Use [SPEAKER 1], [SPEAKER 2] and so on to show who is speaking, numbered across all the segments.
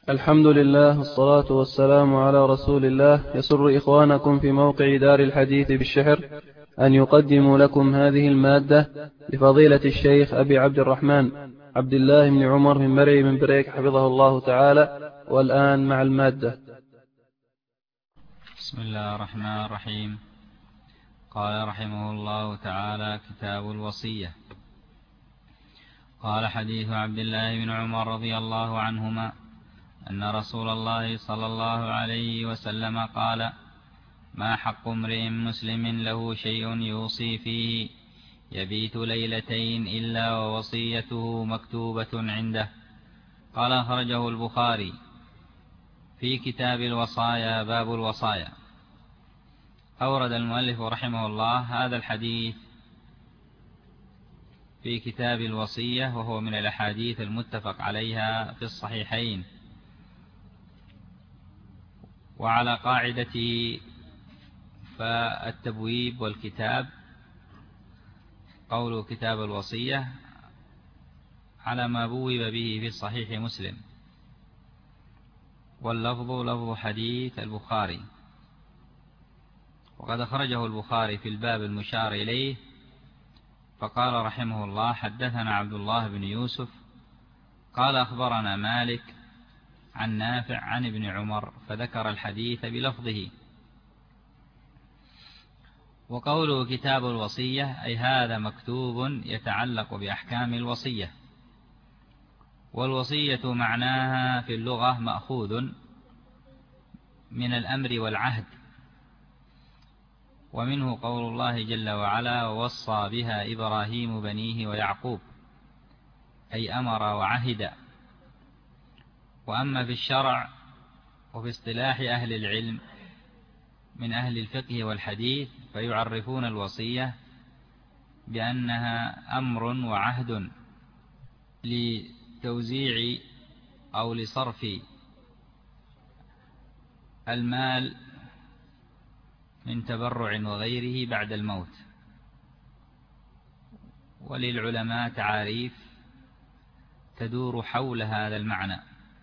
[SPEAKER 1] الحمد لله والصلاة والسلام على رسول الله. يسر إخوانكم في موقع دار الحديث بالشحر أن يقدموا لكم هذه المادة لفضيلة الشيخ أبي عبد الرحمن عبد الله بن عمر من مرعي من بريك حفظه الله تعالى. والآن مع المادة.
[SPEAKER 2] بسم الله الرحمن الرحيم. قال رحمه الله تعالى: كتاب الوصية. قال: حديث عبد الله بن عمر رضي الله عنهما أن رسول الله صلى الله عليه وسلم قال: ما حق امرئ مسلم له شيء يوصي فيه يبيت ليلتين إلا ووصيته مكتوبة عنده. قال: أخرجه البخاري في كتاب الوصايا باب الوصايا. أورد المؤلف رحمه الله هذا الحديث في كتاب الوصية، وهو من الأحاديث المتفق عليها في الصحيحين. وعلى قاعدة فالتبويب والكتاب قول كتاب الوصية على ما بوب به في صحيح مسلم، واللفظ لفظ حديث البخاري. وقد أخرجه البخاري في الباب المشار إليه، فقال رحمه الله: حدثنا عبد الله بن يوسف قال أخبرنا مالك عن نافع عن ابن عمر، فذكر الحديث بلفظه. وقوله كتاب الوصية أي هذا مكتوب يتعلق بأحكام الوصية. والوصية معناها في اللغة مأخوذ من الأمر والعهد، ومنه قول الله جل وعلا: ووصى بها إبراهيم بنيه ويعقوب، أي أمر وعهد. وأما في الشرع وفي اصطلاح أهل العلم من أهل الفقه والحديث فيعرفون الوصية بأنها أمر وعهد لتوزيع أو لصرف المال من تبرع وغيره بعد الموت. وللعلماء تعاريف تدور حول هذا المعنى.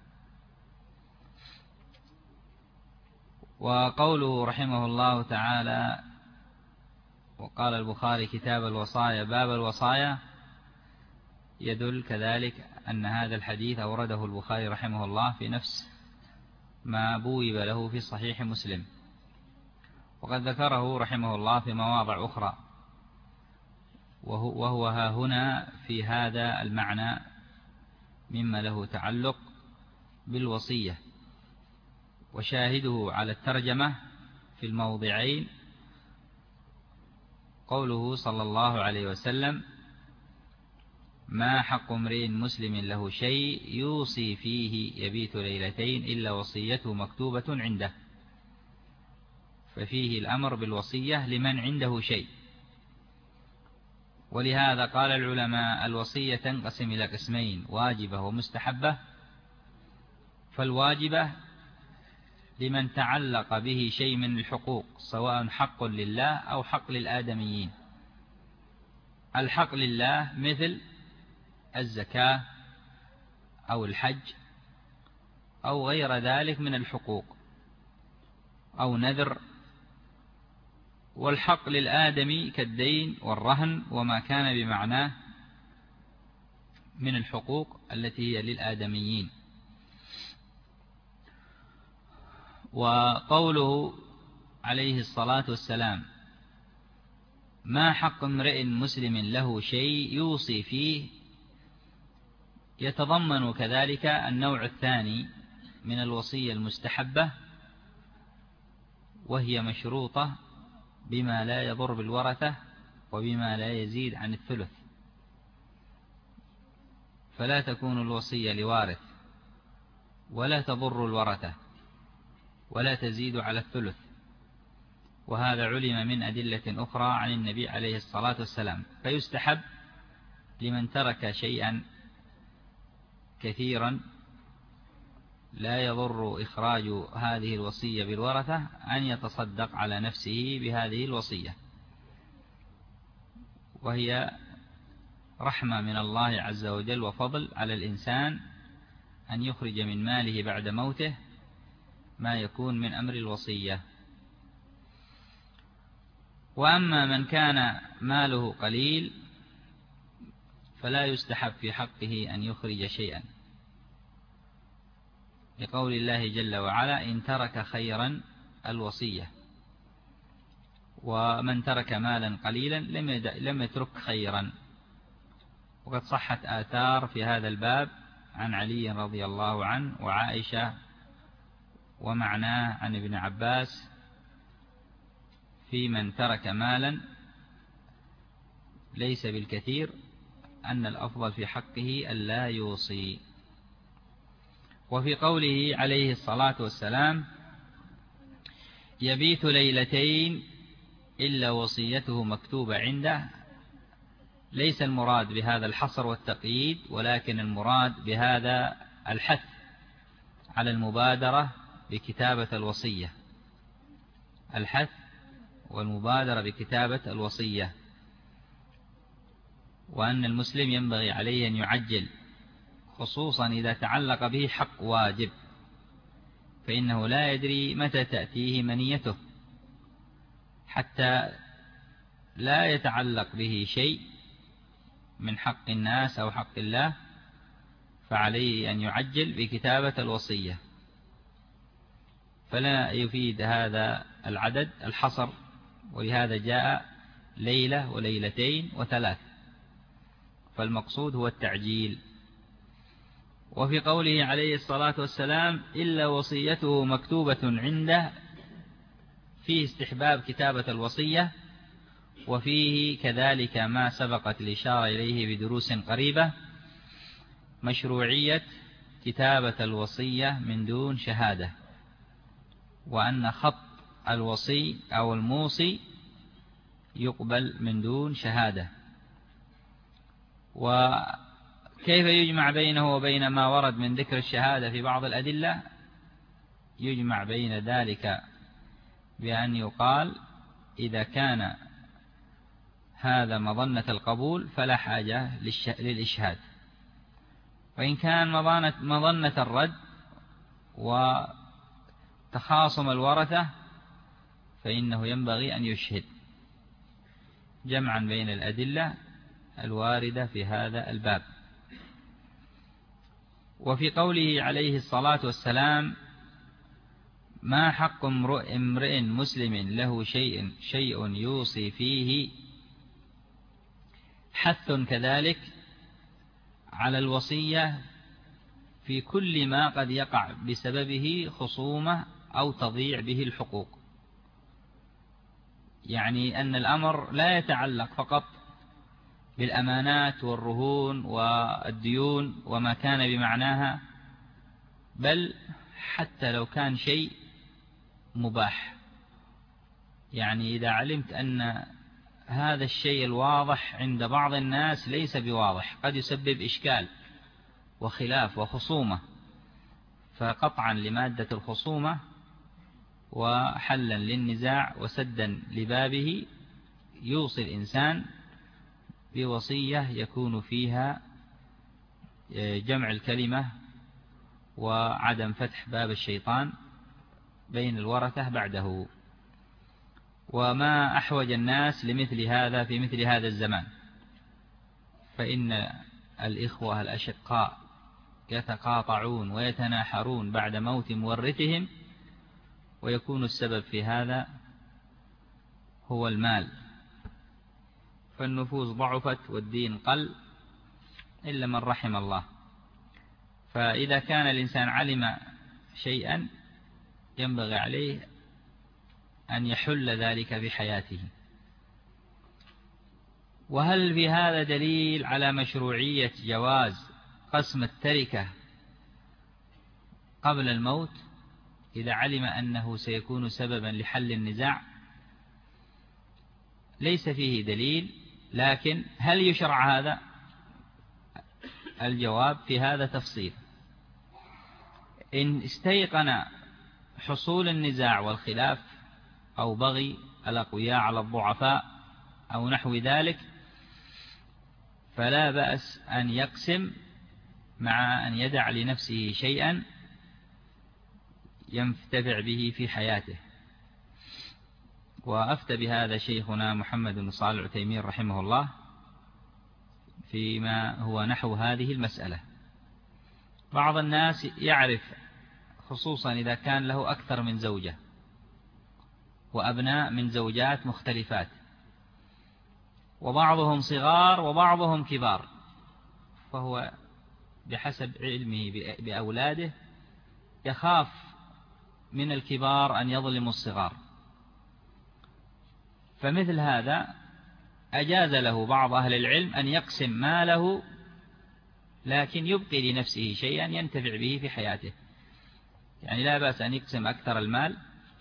[SPEAKER 2] وقوله رحمه الله تعالى: وقال البخاري كتاب الوصايا باب الوصايا، يدل كذلك أن هذا الحديث أورده البخاري رحمه الله في نفس ما بوب له في صحيح مسلم، وقد ذكره رحمه الله في مواضع أخرى، وهو ها هنا في هذا المعنى مما له تعلق بالوصية. وشاهده على الترجمة في الموضعين قوله صلى الله عليه وسلم: ما حق امرئ مسلم له شيء يوصي فيه يبيت ليلتين إلا وصيته مكتوبة عنده. ففيه الأمر بالوصية لمن عنده شيء. ولهذا قال العلماء: الوصية تنقسم إلى قسمين: واجبة ومستحبة. فالواجبة لمن تعلق به شيء من الحقوق، سواء حق لله أو حق للآدميين. الحق لله مثل الزكاة أو الحج أو غير ذلك من الحقوق، أو نذر. والحق للآدمي كالدين والرهن وما كان بمعناه من الحقوق التي هي للآدميين. وقوله عليه الصلاة والسلام: ما حق امرئ مسلم له شيء يوصي فيه، يتضمن كذلك النوع الثاني من الوصية المستحبة، وهي مشروطة بما لا يضر بالورثة وبما لا يزيد عن الثلث. فلا تكون الوصية لوارث ولا تضر الورثة ولا تزيد على الثلث. وهذا علم من أدلة أخرى عن النبي عليه الصلاة والسلام. فيستحب لمن ترك شيئا كثيرا لا يضر إخراج هذه الوصية بالورثة أن يتصدق على نفسه بهذه الوصية، وهي رحمة من الله عز وجل وفضل على الإنسان أن يخرج من ماله بعد موته ما يكون من أمر الوصية. وأما من كان ماله قليل فلا يستحب في حقه أن يخرج شيئا، لقول الله جل وعلا: إن ترك خيرا الوصية. ومن ترك مالا قليلا لم يترك خيرا. وقد صحت آثار في هذا الباب عن علي رضي الله عنه وعائشة ومعناه عن ابن عباس في من ترك مالا ليس بالكثير أن الأفضل في حقه ألا يوصي. وفي قوله عليه الصلاة والسلام: يبيت ليلتين إلا وصيته مكتوبة عنده، ليس المراد بهذا الحصر والتقييد، ولكن المراد بهذا الحث على المبادرة بكتابة الوصية، الحث والمبادرة بكتابة الوصية، وأن المسلم ينبغي عليه أن يعجل، خصوصا إذا تعلق به حق واجب، فإنه لا يدري متى تأتيه منيته، حتى لا يتعلق به شيء من حق الناس أو حق الله، فعليه أن يعجل بكتابة الوصية. فلا يفيد هذا العدد الحصر، ولهذا جاء ليلة وليلتين وثلاث، فالمقصود هو التعجيل. وفي قوله عليه الصلاة والسلام: إلا وصيته مكتوبة عنده، فيه استحباب كتابة الوصية، وفيه كذلك ما سبقت الإشارة إليه بدروس قريبة، مشروعية كتابة الوصية من دون شهادة، وأن خط الوصي أو الموصي يقبل من دون شهادة. وكيف يجمع بينه وبين ما ورد من ذكر الشهادة في بعض الأدلة؟ يجمع بين ذلك بأن يقال: إذا كان هذا مظنة القبول فلا حاجة للإشهاد، وإن كان مظنة الرد وتخاصم الورثة فإنه ينبغي أن يشهد، جمعا بين الأدلة الواردة في هذا الباب. وفي قوله عليه الصلاة والسلام: ما حق امرئ مسلم له شيء يوصي فيه، حث كذلك على الوصية في كل ما قد يقع بسببه خصومة أو تضيع به الحقوق. يعني أن الأمر لا يتعلق فقط بالأمانات والرهون والديون وما كان بمعناها، بل حتى لو كان شيء مباح. يعني إذا علمت أن هذا الشيء الواضح عند بعض الناس ليس بواضح، قد يسبب إشكال وخلاف وخصومة، فقطعا لمادة الخصومة وحلا للنزاع وسدا لبابه يوصي الإنسان بوصية يكون فيها جمع الكلمة وعدم فتح باب الشيطان بين الورثة بعده. وما أحوج الناس لمثل هذا في مثل هذا الزمان، فإن الإخوة الأشقاء يتقاطعون ويتناحرون بعد موت مورثهم، ويكون السبب في هذا هو المال، فالنفوس ضعفت والدين قل إلا من رحم الله. فإذا كان الإنسان علم شيئا ينبغي عليه أن يحل ذلك في حياته. وهل في هذا دليل على مشروعية جواز قسم التركة قبل الموت إذا علم أنه سيكون سببا لحل النزاع؟ ليس فيه دليل، لكن هل يشرع هذا؟ الجواب في هذا تفصيل. إن استيقن حصول النزاع والخلاف أو بغي الأقوياء على الضعفاء أو نحو ذلك، فلا بأس أن يقسم مع أن يدع لنفسه شيئا ينتفع به في حياته. وأفتى بهذا شيخنا محمد بن صالح العثيمين رحمه الله فيما هو نحو هذه المسألة. بعض الناس يعرف، خصوصا إذا كان له أكثر من زوجة وأبناء من زوجات مختلفات، وبعضهم صغار وبعضهم كبار، فهو بحسب علمه بأولاده يخاف من الكبار أن يظلموا الصغار، فمثل هذا أجاز له بعض أهل العلم أن يقسم ماله، لكن يبقي لنفسه شيئا ينتفع به في حياته. يعني لا بأس أن يقسم أكثر المال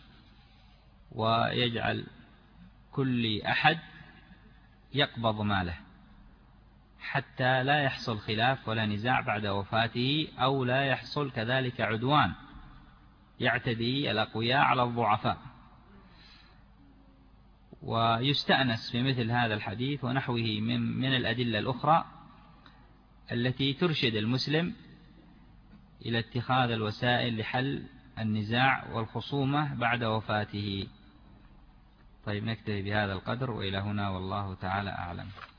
[SPEAKER 2] ويجعل كل أحد يقبض ماله حتى لا يحصل خلاف ولا نزاع بعد وفاته، أو لا يحصل كذلك عدوان يعتدي الأقوياء على الضعفاء. ويستأنس بمثل هذا الحديث ونحوه من الأدلة الأخرى التي ترشد المسلم إلى اتخاذ الوسائل لحل النزاع والخصومة بعد وفاته. طيب، نكتفي بهذا القدر وإلى هنا، والله تعالى أعلم.